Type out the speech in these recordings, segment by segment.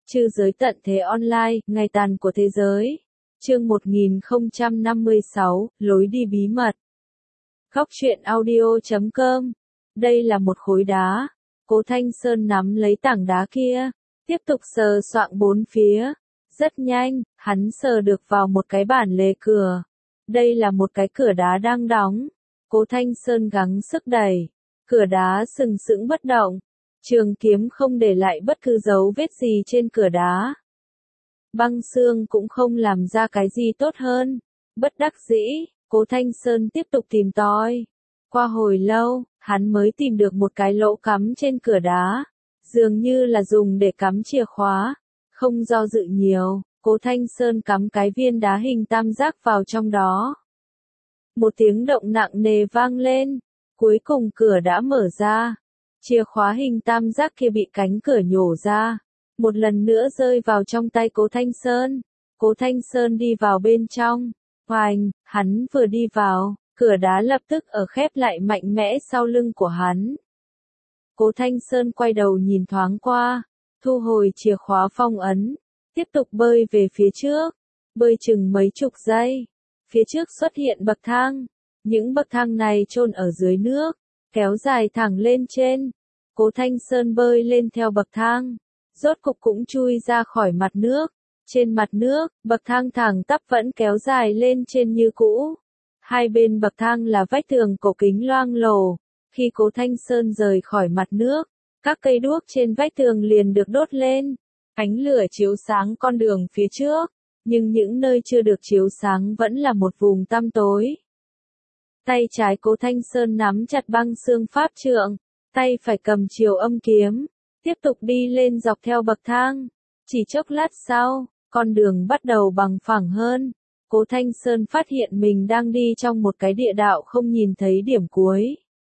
Trư giới tận thế online, ngày tàn của thế giới. Chương 1056, lối đi bí mật. Góc truyện audio.com. Đây là một khối đá. Cố Thanh Sơn nắm lấy tảng đá kia, tiếp tục sờ soạng bốn phía. Rất nhanh, hắn sờ được vào một cái bản lề cửa. Đây là một cái cửa đá đang đóng. Cố Thanh Sơn gắng sức đẩy. Cửa đá sừng sững bất động. Trường kiếm không để lại bất cứ dấu vết gì trên cửa đá. Băng xương cũng không làm ra cái gì tốt hơn. Bất đắc dĩ, Cố Thanh Sơn tiếp tục tìm tòi. Qua hồi lâu, hắn mới tìm được một cái lỗ cắm trên cửa đá. Dường như là dùng để cắm chìa khóa. Không do dự nhiều, Cố Thanh Sơn cắm cái viên đá hình tam giác vào trong đó. Một tiếng động nặng nề vang lên. Cuối cùng cửa đã mở ra. Chìa khóa hình tam giác kia bị cánh cửa nhổ ra. Một lần nữa rơi vào trong tay Cố Thanh Sơn. Cố Thanh Sơn đi vào bên trong. Hoành, hắn vừa đi vào, cửa đá lập tức ở khép lại mạnh mẽ sau lưng của hắn. Cố Thanh Sơn quay đầu nhìn thoáng qua, thu hồi chìa khóa phong ấn, tiếp tục bơi về phía trước, bơi chừng mấy chục giây. Phía trước xuất hiện bậc thang, những bậc thang này chôn ở dưới nước, kéo dài thẳng lên trên. Cố Thanh Sơn bơi lên theo bậc thang, rốt cục cũng chui ra khỏi mặt nước. Trên mặt nước, bậc thang thẳng tắp vẫn kéo dài lên trên như cũ. Hai bên bậc thang là vách tường cổ kính loang lổ. Khi Cố Thanh Sơn rời khỏi mặt nước, các cây đuốc trên vách tường liền được đốt lên. Ánh lửa chiếu sáng con đường phía trước, nhưng những nơi chưa được chiếu sáng vẫn là một vùng tăm tối. Tay trái Cố Thanh Sơn nắm chặt băng xương pháp trượng, tay phải cầm chiều âm kiếm, tiếp tục đi lên dọc theo bậc thang. Chỉ chốc lát sau, con đường bắt đầu bằng phẳng hơn. Cố Thanh Sơn phát hiện mình đang đi trong một cái địa đạo không nhìn thấy điểm cuối.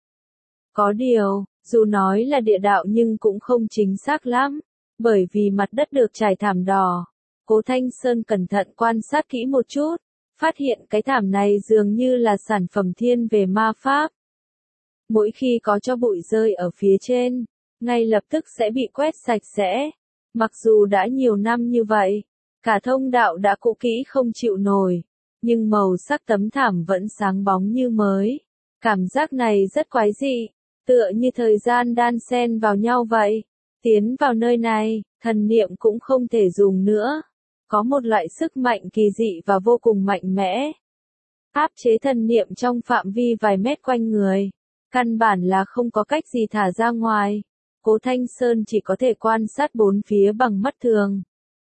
Có điều, dù nói là địa đạo nhưng cũng không chính xác lắm, bởi vì mặt đất được trải thảm đỏ. Cố Thanh Sơn cẩn thận quan sát kỹ một chút, phát hiện cái thảm này dường như là sản phẩm thiên về ma pháp. Mỗi khi có cho bụi rơi ở phía trên, ngay lập tức sẽ bị quét sạch sẽ. Mặc dù đã nhiều năm như vậy, cả thông đạo đã cũ kỹ không chịu nổi, nhưng màu sắc tấm thảm vẫn sáng bóng như mới. Cảm giác này rất quái dị, tựa như thời gian đan xen vào nhau vậy. Tiến vào nơi này, thần niệm cũng không thể dùng nữa. Có một loại sức mạnh kỳ dị và vô cùng mạnh mẽ. Áp chế thần niệm trong phạm vi vài mét quanh người. Căn bản là không có cách gì thả ra ngoài. Cố Thanh Sơn chỉ có thể quan sát bốn phía bằng mắt thường.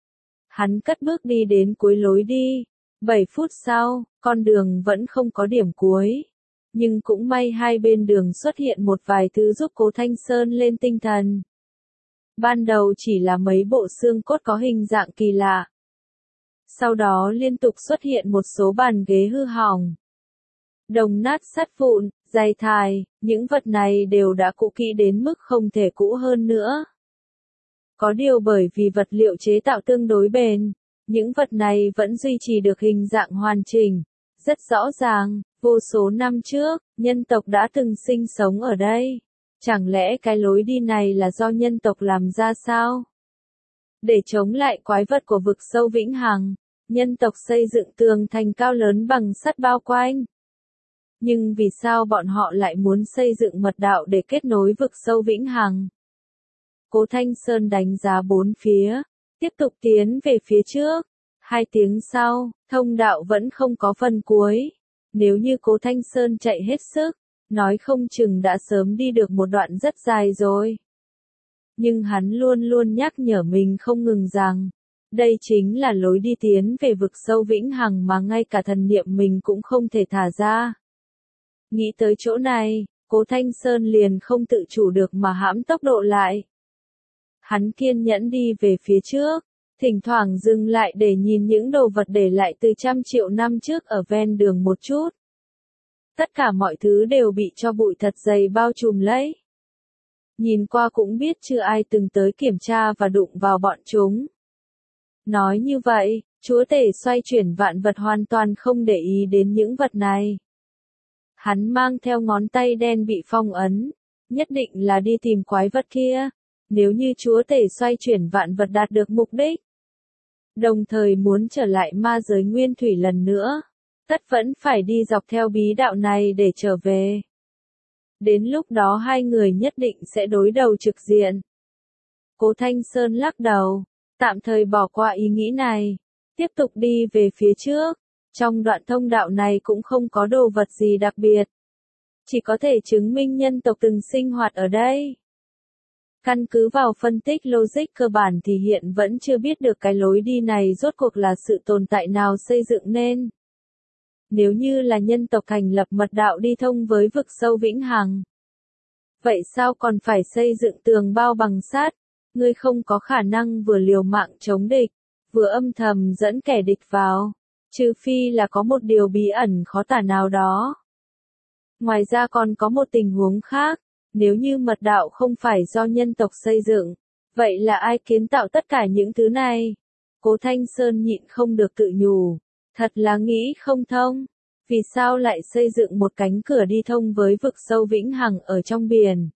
Hắn cất bước đi đến cuối lối đi. 7 phút sau, con đường vẫn không có điểm cuối. Nhưng cũng may hai bên đường xuất hiện một vài thứ giúp Cố Thanh Sơn lên tinh thần. Ban đầu chỉ là mấy bộ xương cốt có hình dạng kỳ lạ. Sau đó liên tục xuất hiện một số bàn ghế hư hỏng. Đồng nát sắt vụn, giày thải, những vật này đều đã cũ kỹ đến mức không thể cũ hơn nữa. Có điều bởi vì vật liệu chế tạo tương đối bền, những vật này vẫn duy trì được hình dạng hoàn chỉnh. Rất rõ ràng, vô số năm trước, nhân tộc đã từng sinh sống ở đây. Chẳng lẽ cái lối đi này là do nhân tộc làm ra sao? Để chống lại quái vật của vực sâu vĩnh hằng, nhân tộc xây dựng tường thành cao lớn bằng sắt bao quanh. Nhưng vì sao bọn họ lại muốn xây dựng mật đạo để kết nối vực sâu vĩnh hằng? Cố Thanh Sơn đánh giá bốn phía, tiếp tục tiến về phía trước. 2 tiếng sau, thông đạo vẫn không có phần cuối. Nếu như Cố Thanh Sơn chạy hết sức, nói không chừng đã sớm đi được một đoạn rất dài rồi. Nhưng hắn luôn luôn nhắc nhở mình không ngừng rằng, đây chính là lối đi tiến về vực sâu vĩnh hằng mà ngay cả thần niệm mình cũng không thể thả ra. Nghĩ tới chỗ này, Cố Thanh Sơn liền không tự chủ được mà hãm tốc độ lại. Hắn kiên nhẫn đi về phía trước, thỉnh thoảng dừng lại để nhìn những đồ vật để lại từ trăm triệu năm trước ở ven đường một chút. Tất cả mọi thứ đều bị cho bụi thật dày bao trùm lấy. Nhìn qua cũng biết chưa ai từng tới kiểm tra và đụng vào bọn chúng. Nói như vậy, chúa tể xoay chuyển vạn vật hoàn toàn không để ý đến những vật này. Hắn mang theo ngón tay đen bị phong ấn, nhất định là đi tìm quái vật kia. Nếu như chúa tể xoay chuyển vạn vật đạt được mục đích, đồng thời muốn trở lại ma giới nguyên thủy lần nữa, tất vẫn phải đi dọc theo bí đạo này để trở về. Đến lúc đó hai người nhất định sẽ đối đầu trực diện. Cố Thanh Sơn lắc đầu, tạm thời bỏ qua ý nghĩ này, tiếp tục đi về phía trước. Trong đoạn thông đạo này cũng không có đồ vật gì đặc biệt, chỉ có thể chứng minh nhân tộc từng sinh hoạt ở đây. Căn cứ vào phân tích logic cơ bản thì hiện vẫn chưa biết được cái lối đi này rốt cuộc là sự tồn tại nào xây dựng nên. Nếu như là nhân tộc thành lập mật đạo đi thông với vực sâu vĩnh hằng, vậy sao còn phải xây dựng tường bao bằng sắt? Ngươi không có khả năng vừa liều mạng chống địch, vừa âm thầm dẫn kẻ địch vào, trừ phi là có một điều bí ẩn khó tả nào đó. Ngoài ra còn có một tình huống khác, nếu như mật đạo không phải do nhân tộc xây dựng, vậy là ai kiến tạo tất cả những thứ này? Cố Thanh Sơn nhịn không được tự nhủ, thật là nghĩ không thông, vì sao lại xây dựng một cánh cửa đi thông với vực sâu vĩnh hằng ở trong biển?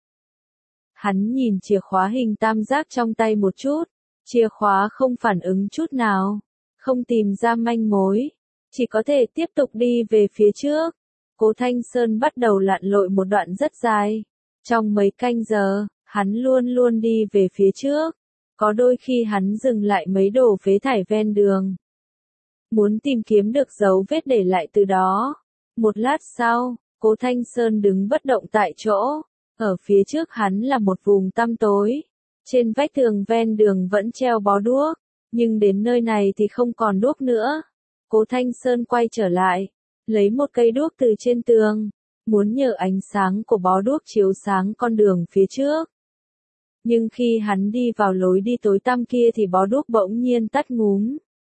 Hắn nhìn chìa khóa hình tam giác trong tay một chút, chìa khóa không phản ứng chút nào, không tìm ra manh mối, chỉ có thể tiếp tục đi về phía trước. Cố Thanh Sơn bắt đầu lặn lội một đoạn rất dài. Trong mấy canh giờ, hắn luôn luôn đi về phía trước. Có đôi khi hắn dừng lại mấy đồ phế thải ven đường, muốn tìm kiếm được dấu vết để lại từ đó. Một lát sau, Cố Thanh Sơn đứng bất động tại chỗ. Ở phía trước hắn là một vùng tăm tối. Trên vách tường ven đường vẫn treo bó đuốc, nhưng đến nơi này thì không còn đuốc nữa. Cố Thanh Sơn quay trở lại, lấy một cây đuốc từ trên tường, muốn nhờ ánh sáng của bó đuốc chiếu sáng con đường phía trước. Nhưng khi hắn đi vào lối đi tối tăm kia thì bó đuốc bỗng nhiên tắt ngúm.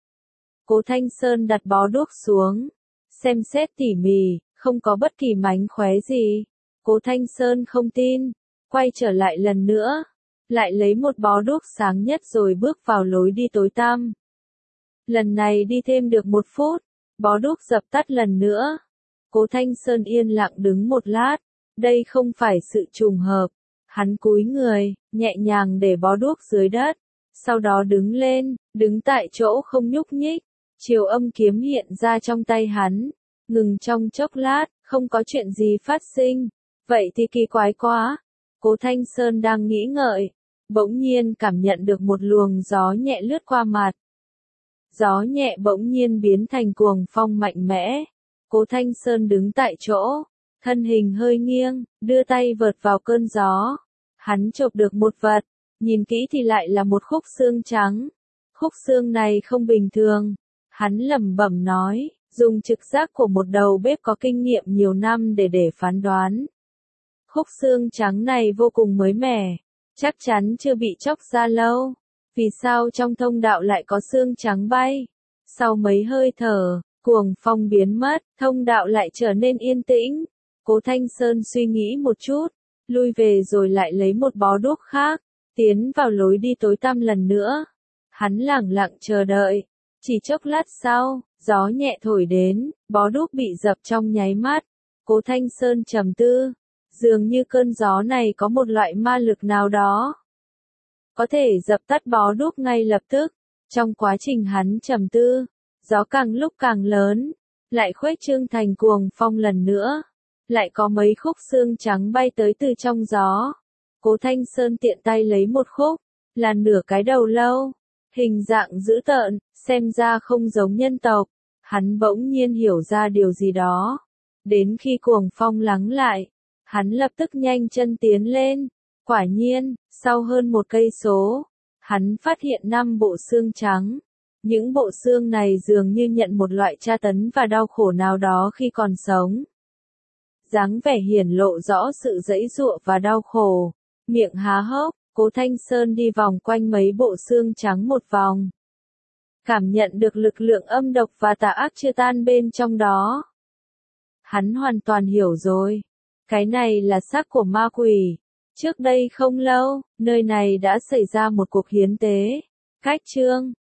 Cố Thanh Sơn đặt bó đuốc xuống, xem xét tỉ mỉ, không có bất kỳ mánh khóe gì. Cố Thanh Sơn không tin, quay trở lại lần nữa, lại lấy một bó đuốc sáng nhất rồi bước vào lối đi tối tăm. Lần này đi thêm được 1 phút, bó đuốc dập tắt lần nữa. Cố Thanh Sơn yên lặng đứng một lát, đây không phải sự trùng hợp. Hắn cúi người, nhẹ nhàng để bó đuốc dưới đất, sau đó đứng lên, đứng tại chỗ không nhúc nhích. Chiều âm kiếm hiện ra trong tay hắn, ngừng trong chốc lát, không có chuyện gì phát sinh. Vậy thì kỳ quái quá. Cố Thanh Sơn đang nghĩ ngợi, bỗng nhiên cảm nhận được một luồng gió nhẹ lướt qua mặt. Gió nhẹ bỗng nhiên biến thành cuồng phong mạnh mẽ. Cố Thanh Sơn đứng tại chỗ, thân hình hơi nghiêng, đưa tay vợt vào cơn gió. Hắn chộp được một vật, nhìn kỹ thì lại là một khúc xương trắng. Khúc xương này không bình thường. Hắn lẩm bẩm nói, dùng trực giác của một đầu bếp có kinh nghiệm nhiều năm để phán đoán. Khúc xương trắng này vô cùng mới mẻ, chắc chắn chưa bị chóc ra lâu. Vì sao trong thông đạo lại có xương trắng bay? Sau mấy hơi thở, cuồng phong biến mất, thông đạo lại trở nên yên tĩnh. Cố Thanh Sơn suy nghĩ một chút, lui về rồi lại lấy một bó đuốc khác, tiến vào lối đi tối tăm lần nữa. Hắn lẳng lặng chờ đợi. Chỉ chốc lát sau, gió nhẹ thổi đến, bó đuốc bị dập trong nháy mắt. Cố Thanh Sơn trầm tư, dường như cơn gió này có một loại ma lực nào đó, có thể dập tắt bó đuốc ngay lập tức. Trong quá trình hắn trầm tư, gió càng lúc càng lớn, lại khuếch trương thành cuồng phong lần nữa. Lại có mấy khúc xương trắng bay tới từ trong gió. Cố Thanh Sơn tiện tay lấy một khúc, là nửa cái đầu lâu, hình dạng dữ tợn, xem ra không giống nhân tộc. Hắn bỗng nhiên hiểu ra điều gì đó. Đến khi cuồng phong lắng lại, hắn lập tức nhanh chân tiến lên. Quả nhiên, sau hơn 1 cây số, hắn phát hiện 5 bộ xương trắng. Những bộ xương này dường như nhận một loại tra tấn và đau khổ nào đó khi còn sống. Dáng vẻ hiển lộ rõ sự giãy giụa và đau khổ. Miệng há hốc, Cố Thanh Sơn đi vòng quanh mấy bộ xương trắng một vòng. Cảm nhận được lực lượng âm độc và tà ác chưa tan bên trong đó. Hắn hoàn toàn hiểu rồi. Cái này là xác của ma quỷ. Trước đây không lâu, nơi này đã xảy ra một cuộc hiến tế. Cách chương